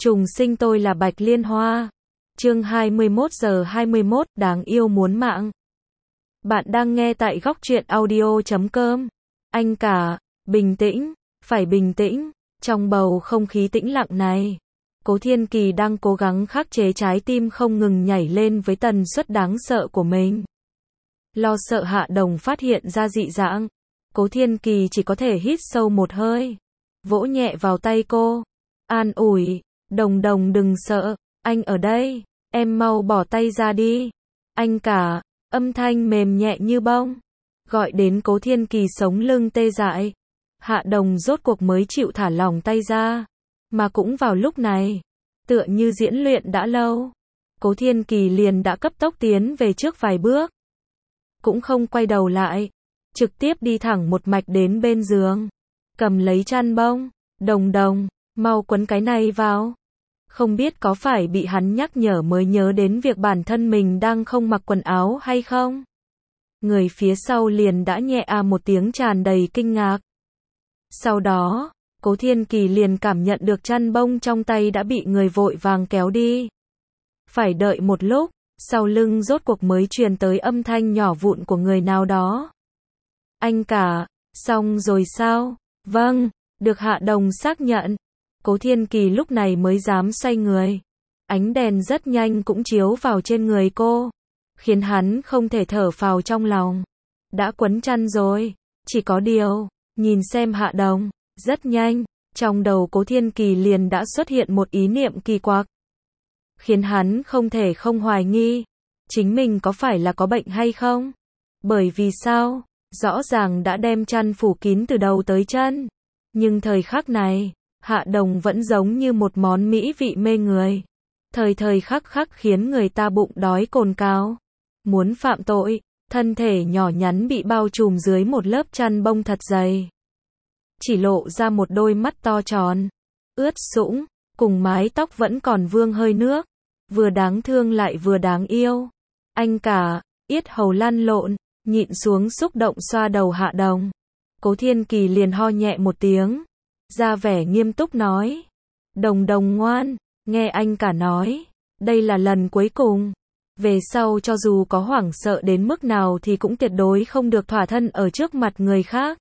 Trùng sinh tôi là Bạch Liên Hoa. Chương 21:21 đáng yêu muốn mạng. Bạn đang nghe tại góc truyện audio.com. Anh cả, bình tĩnh, phải bình tĩnh. Trong bầu không khí tĩnh lặng này, Cố Thiên Kỳ đang cố gắng khắc chế trái tim không ngừng nhảy lên với tần suất đáng sợ của mình. Lo sợ Hạ Đồng phát hiện ra dị dạng, Cố Thiên Kỳ chỉ có thể hít sâu một hơi, vỗ nhẹ vào tay cô, an ủi, Đồng Đồng đừng sợ, anh ở đây, em mau bỏ tay ra đi. Anh cả, âm thanh mềm nhẹ như bông, gọi đến Cố Thiên Kỳ sống lưng tê dại. Hạ Đồng rốt cuộc mới chịu thả lỏng tay ra, mà cũng vào lúc này, tựa như diễn luyện đã lâu, Cố Thiên Kỳ liền đã cấp tốc tiến về trước vài bước, cũng không quay đầu lại, trực tiếp đi thẳng một mạch đến bên giường, cầm lấy chăn bông, Đồng Đồng, mau quấn cái này vào. Không biết có phải bị hắn nhắc nhở mới nhớ đến việc bản thân mình đang không mặc quần áo hay không? Người phía sau liền đã nhẹ một tiếng tràn đầy kinh ngạc. Sau đó, Cố Thiên Kỳ liền cảm nhận được chăn bông trong tay đã bị người vội vàng kéo đi. Phải đợi một lúc, sau lưng rốt cuộc mới truyền tới âm thanh nhỏ vụn của người nào đó. Anh cả, xong rồi sao? Vâng, được Hạ Đồng xác nhận. Cố Thiên Kỳ lúc này mới dám xoay người. Ánh đèn rất nhanh cũng chiếu vào trên người cô, khiến hắn không thể thở phào trong lòng. Đã quấn chăn rồi, chỉ có điều, nhìn xem Hạ Đồng, rất nhanh, trong đầu Cố Thiên Kỳ liền đã xuất hiện một ý niệm kỳ quặc, khiến hắn không thể không hoài nghi, chính mình có phải là có bệnh hay không? Bởi vì sao? Rõ ràng đã đem chăn phủ kín từ đầu tới chân, nhưng thời khắc này, Hạ Đồng vẫn giống như một món mỹ vị mê người, thời thời khắc khắc khiến người ta bụng đói cồn cào, muốn phạm tội. Thân thể nhỏ nhắn bị bao trùm dưới một lớp chăn bông thật dày, chỉ lộ ra một đôi mắt to tròn, ướt sũng, cùng mái tóc vẫn còn vương hơi nước, vừa đáng thương lại vừa đáng yêu. Anh cả, yết hầu lăn lộn, nhịn xuống xúc động xoa đầu Hạ Đồng. Cố Thiên Kỳ liền ho nhẹ một tiếng, ra vẻ nghiêm túc nói, Đồng Đồng ngoan, nghe anh cả nói, đây là lần cuối cùng. Về sau cho dù có hoảng sợ đến mức nào thì cũng tuyệt đối không được thỏa thân ở trước mặt người khác.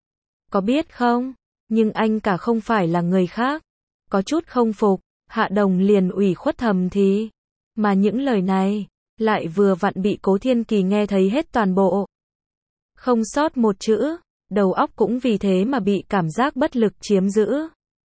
Có biết không? Nhưng anh cả không phải là người khác. Có chút không phục, Hạ Đồng liền ủy khuất thầm thì. Mà những lời này, lại vừa vặn bị Cố Thiên Kỳ nghe thấy hết toàn bộ. Không sót một chữ, đầu óc cũng vì thế mà bị cảm giác bất lực chiếm giữ.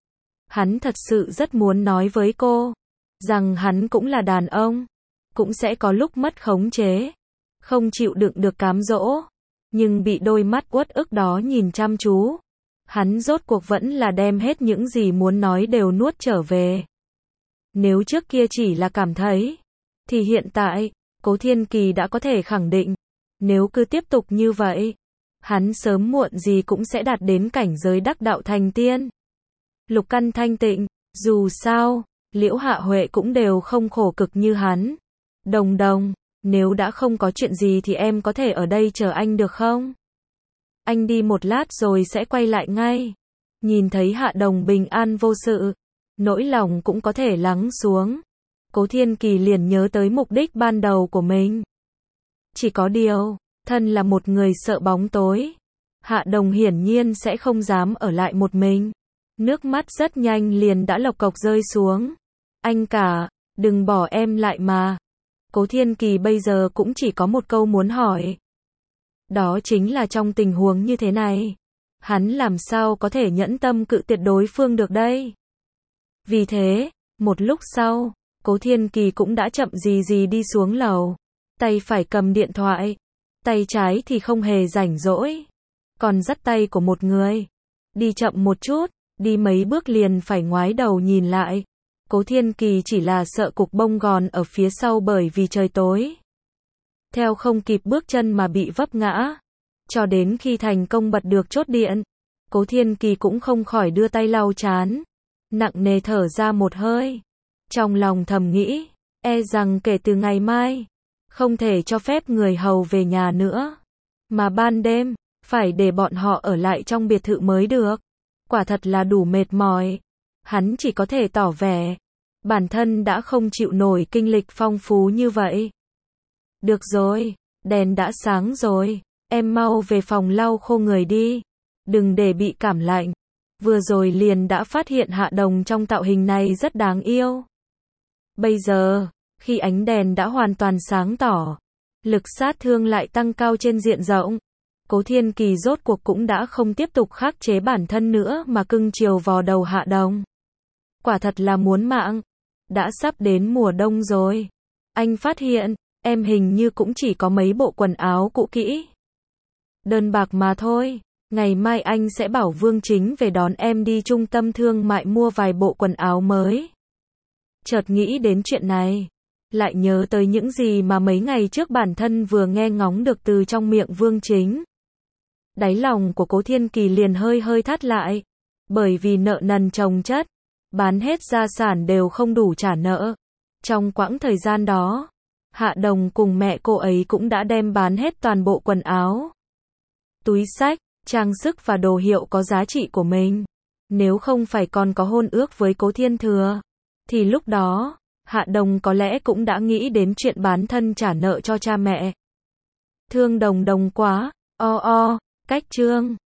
Hắn thật sự rất muốn nói với cô, rằng hắn cũng là đàn ông, cũng sẽ có lúc mất khống chế, không chịu đựng được cám dỗ, nhưng bị đôi mắt uất ức đó nhìn chăm chú, hắn rốt cuộc vẫn là đem hết những gì muốn nói đều nuốt trở về. Nếu trước kia chỉ là cảm thấy, thì hiện tại, Cố Thiên Kỳ đã có thể khẳng định, nếu cứ tiếp tục như vậy, hắn sớm muộn gì cũng sẽ đạt đến cảnh giới đắc đạo thành tiên. Lục căn thanh tịnh, dù sao, Liễu Hạ Huệ cũng đều không khổ cực như hắn. Đồng Đồng, nếu đã không có chuyện gì thì em có thể ở đây chờ anh được không? Anh đi một lát rồi sẽ quay lại ngay. Nhìn thấy Hạ Đồng bình an vô sự, nỗi lòng cũng có thể lắng xuống. Cố Thiên Kỳ liền nhớ tới mục đích ban đầu của mình. Chỉ có điều, thân là một người sợ bóng tối, Hạ Đồng hiển nhiên sẽ không dám ở lại một mình. Nước mắt rất nhanh liền đã lộc cộc rơi xuống. Anh cả, đừng bỏ em lại mà. Cố Thiên Kỳ bây giờ cũng chỉ có một câu muốn hỏi. Đó chính là trong tình huống như thế này, hắn làm sao có thể nhẫn tâm cự tuyệt đối phương được đây? Vì thế, một lúc sau, Cố Thiên Kỳ cũng đã chậm gì gì đi xuống lầu, tay phải cầm điện thoại, tay trái thì không hề rảnh rỗi, còn dắt tay của một người. Đi chậm một chút, đi mấy bước liền phải ngoái đầu nhìn lại. Cố Thiên Kỳ chỉ là sợ cục bông gòn ở phía sau bởi vì trời tối, theo không kịp bước chân mà bị vấp ngã. Cho đến khi thành công bật được chốt điện, Cố Thiên Kỳ cũng không khỏi đưa tay lau trán, nặng nề thở ra một hơi. Trong lòng thầm nghĩ, e rằng kể từ ngày mai, không thể cho phép người hầu về nhà nữa, mà ban đêm, phải để bọn họ ở lại trong biệt thự mới được. Quả thật là đủ mệt mỏi. Hắn chỉ có thể tỏ vẻ, Bản thân đã không chịu nổi kinh lịch phong phú như vậy. Được rồi, đèn đã sáng rồi, em mau về phòng lau khô người đi. Đừng để bị cảm lạnh. Vừa rồi liền đã phát hiện Hạ Đồng trong tạo hình này rất đáng yêu. Bây giờ, khi ánh đèn đã hoàn toàn sáng tỏ, lực sát thương lại tăng cao trên diện rộng. Cố Thiên Kỳ rốt cuộc cũng đã không tiếp tục khắc chế bản thân nữa mà cưng chiều vò đầu Hạ Đồng. Quả thật là muốn mạng. Đã sắp đến mùa đông rồi. Anh phát hiện, em hình như cũng chỉ có mấy bộ quần áo cũ kỹ. Đơn bạc mà thôi. Ngày mai anh sẽ bảo Vương Chính về đón em đi trung tâm thương mại mua vài bộ quần áo mới. Chợt nghĩ đến chuyện này, lại nhớ tới những gì mà mấy ngày trước bản thân vừa nghe ngóng được từ trong miệng Vương Chính. Đáy lòng của Cố Thiên Kỳ liền hơi hơi thắt lại, bởi vì nợ nần chồng chất, bán hết gia sản đều không đủ trả nợ. Trong quãng thời gian đó, Hạ Đồng cùng mẹ cô ấy cũng đã đem bán hết toàn bộ quần áo, túi xách, trang sức và đồ hiệu có giá trị của mình. Nếu không phải còn có hôn ước với Cố Thiên Thừa, thì lúc đó, Hạ Đồng có lẽ cũng đã nghĩ đến chuyện bán thân trả nợ cho cha mẹ. Thương Đồng Đồng quá, cách chương.